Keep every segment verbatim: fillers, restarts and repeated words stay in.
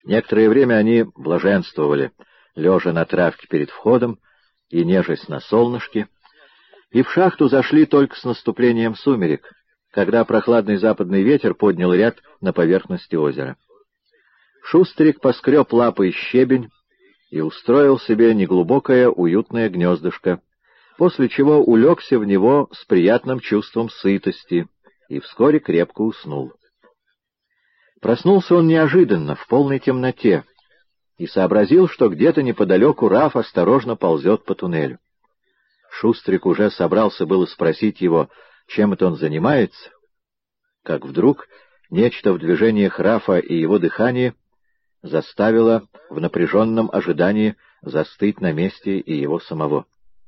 Некоторое время они блаженствовали, лежа на травке перед входом и нежесть на солнышке, и в шахту зашли только с наступлением сумерек, когда прохладный западный ветер поднял ряд на поверхности озера. Шустрик поскреб лапой щебень и устроил себе неглубокое уютное гнездышко, после чего улегся в него с приятным чувством сытости и вскоре крепко уснул. Проснулся он неожиданно, в полной темноте, и сообразил, что где-то неподалеку Раф осторожно ползет по туннелю. Шустрик уже собрался было спросить его, чем это он занимается, как вдруг нечто в движениях Рафа и его дыхании заставило в напряженном ожидании застыть на месте и его самого.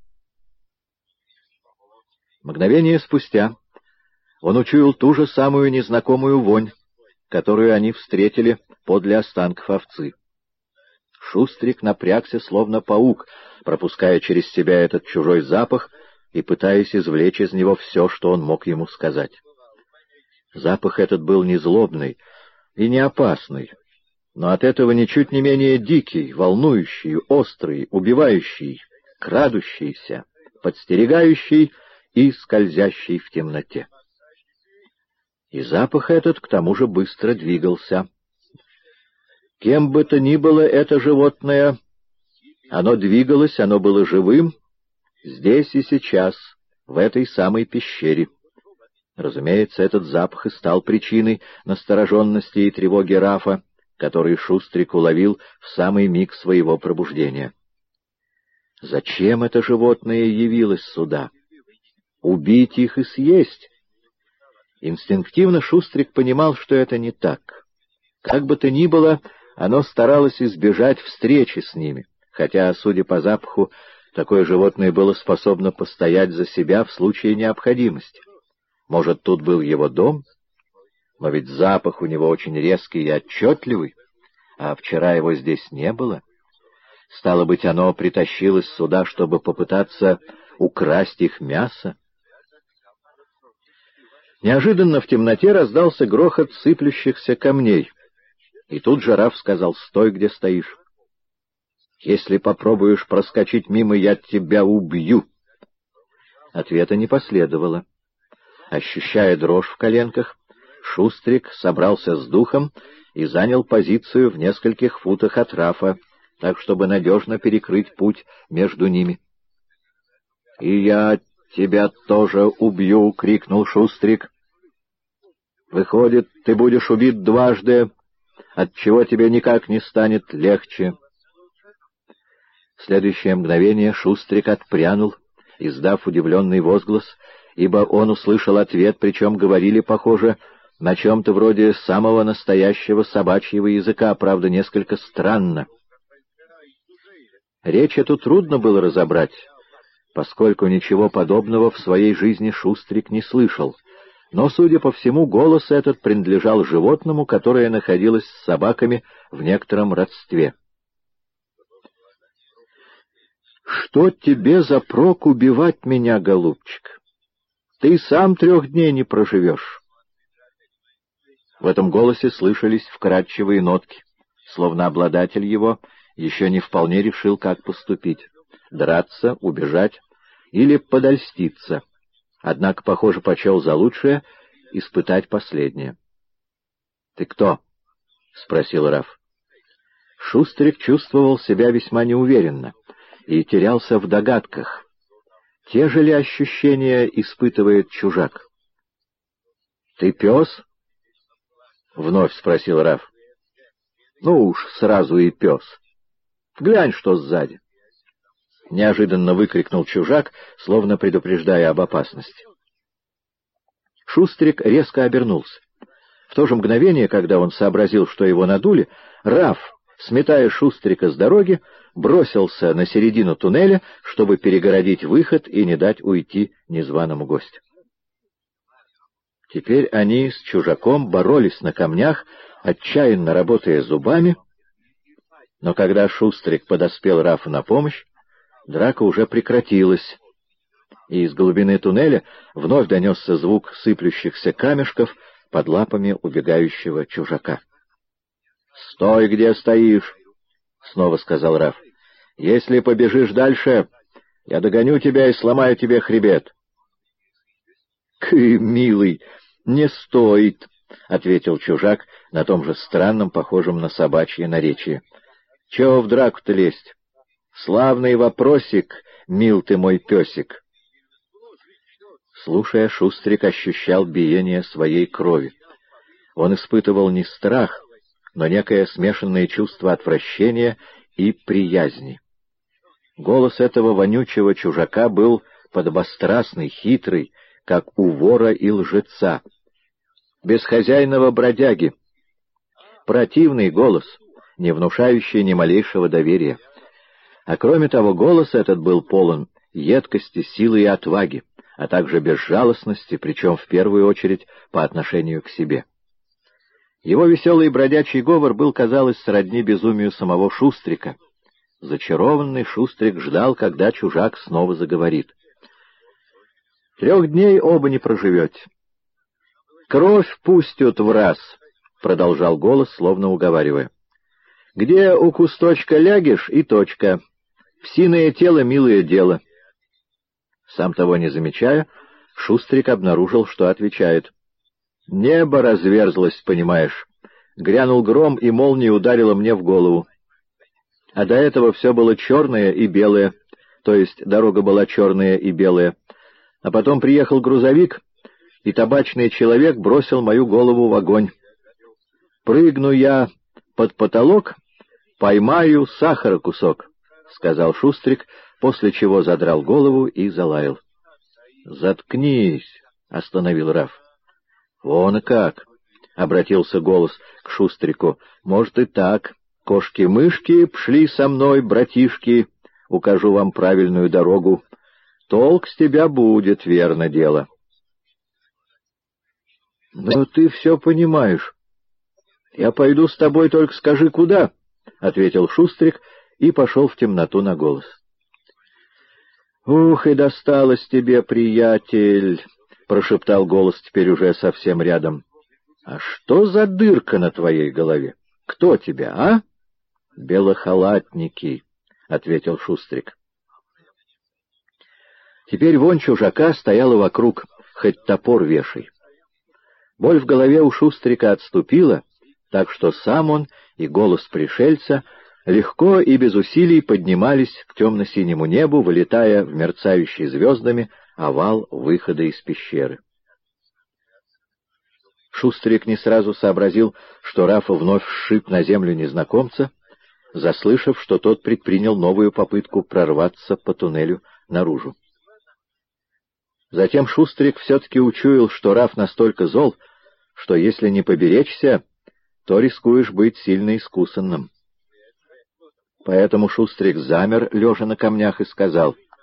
Мгновение спустя он учуял ту же самую незнакомую вонь, которую они встретили подле останков овцы. Шустрик напрягся, словно паук, пропуская через себя этот чужой запах и пытаясь извлечь из него все, что он мог ему сказать. Запах этот был не злобный и не опасный, но от этого ничуть не менее дикий, волнующий, острый, убивающий, крадущийся, подстерегающий и скользящий в темноте. И запах этот к тому же быстро двигался. Кем бы то ни было это животное, оно двигалось, оно было живым, здесь и сейчас, в этой самой пещере. Разумеется, этот запах и стал причиной настороженности и тревоги Рафа, который Шустрик уловил в самый миг своего пробуждения. Зачем это животное явилось сюда? Убить их и съесть? Инстинктивно Шустрик понимал, что это не так. Как бы то ни было, оно старалось избежать встречи с ними, хотя, судя по запаху, такое животное было способно постоять за себя в случае необходимости. Может, тут был его дом? Но ведь запах у него очень резкий и отчетливый, а вчера его здесь не было. Стало быть, оно притащилось сюда, чтобы попытаться украсть их мясо. Неожиданно в темноте раздался грохот сыплющихся камней, и тут же Раф сказал: «Стой, где стоишь. Если попробуешь проскочить мимо, я тебя убью». Ответа не последовало. Ощущая дрожь в коленках, Шустрик собрался с духом и занял позицию в нескольких футах от Рафа, так, чтобы надежно перекрыть путь между ними. «И я тебя тоже убью!» — крикнул Шустрик. «Выходит, ты будешь убит дважды, отчего тебе никак не станет легче». В следующее мгновение Шустрик отпрянул, издав удивленный возглас, ибо он услышал ответ, причем говорили, похоже, на чем-то вроде самого настоящего собачьего языка, правда, несколько странно. Речь эту трудно было разобрать, поскольку ничего подобного в своей жизни Шустрик не слышал, но, судя по всему, голос этот принадлежал животному, которое находилось с собаками в некотором родстве. «Что тебе за прок убивать меня, голубчик? Ты сам трех дней не проживешь». В этом голосе слышались вкрадчивые нотки, словно обладатель его еще не вполне решил, как поступить — драться, убежать или подольститься. Однако, похоже, почел за лучшее испытать последнее. «Ты кто?» — спросил Раф. Шустрик чувствовал себя весьма неуверенно и терялся в догадках. Те же ли ощущения испытывает чужак? «Ты пес?» — вновь спросил Раф. «Ну уж, сразу и пес. Глянь, что сзади!» — неожиданно выкрикнул чужак, словно предупреждая об опасности. Шустрик резко обернулся. В то же мгновение, когда он сообразил, что его надули, Раф, сметая Шустрика с дороги, бросился на середину туннеля, чтобы перегородить выход и не дать уйти незваному гостю. Теперь они с чужаком боролись на камнях, отчаянно работая зубами, но когда Шустрик подоспел Рафу на помощь, драка уже прекратилась, и из глубины туннеля вновь донесся звук сыплющихся камешков под лапами убегающего чужака. — Стой, где стоишь, — снова сказал Раф. — Если побежишь дальше, я догоню тебя и сломаю тебе хребет. — Кы, милый, не стоит, — ответил чужак на том же странном, похожем на собачье наречии. — Чего в драку-то лезть? Славный вопросик, мил ты мой песик. Слушая, Шустрик ощущал биение своей крови. Он испытывал не страх, но некое смешанное чувство отвращения и приязни. Голос этого вонючего чужака был подобострастный, хитрый, как у вора и лжеца. Бесхозяйного бродяги. Противный голос, не внушающий ни малейшего доверия. А кроме того, голос этот был полон едкости, силы и отваги, а также безжалостности, причем в первую очередь по отношению к себе. Его веселый бродячий говор был, казалось, сродни безумию самого Шустрика. Зачарованный Шустрик ждал, когда чужак снова заговорит. «Трех дней оба не проживете. Кровь пустят в раз», — продолжал голос, словно уговаривая. «Где у кусточка лягешь, и точка. Псиное тело — милое дело». Сам того не замечая, Шустрик обнаружил, что отвечает. «Небо разверзлось, понимаешь. Грянул гром, и молния ударила мне в голову. А до этого все было черное и белое, то есть дорога была черная и белая. А потом приехал грузовик, и табачный человек бросил мою голову в огонь. Прыгну я под потолок, поймаю сахара кусок», — сказал Шустрик, после чего задрал голову и залаял. «Заткнись», — остановил Раф. «Вон и как», — обратился голос к Шустрику. «Может и так. Кошки-мышки пшли со мной, братишки, укажу вам правильную дорогу. Толк с тебя будет, верно дело». «Ну ты все понимаешь. Я пойду с тобой, только скажи, куда», — ответил Шустрик и пошел в темноту на голос. «Ух, и досталось тебе, приятель», — прошептал голос теперь уже совсем рядом. «А что за дырка на твоей голове? Кто тебя, а?» «Белохалатники», — ответил Шустрик. Теперь вонь чужака стояла вокруг, хоть топор вешай. Боль в голове у Шустрика отступила, так что сам он и голос пришельца легко и без усилий поднимались к темно-синему небу, вылетая в мерцающий звездами овал выхода из пещеры. Шустрик не сразу сообразил, что Рафа вновь сшиб на землю незнакомца, заслышав, что тот предпринял новую попытку прорваться по туннелю наружу. Затем Шустрик все-таки учуял, что Раф настолько зол, что если не поберечься, то рискуешь быть сильно искусанным. Поэтому Шустрик замер, лежа на камнях, и сказал: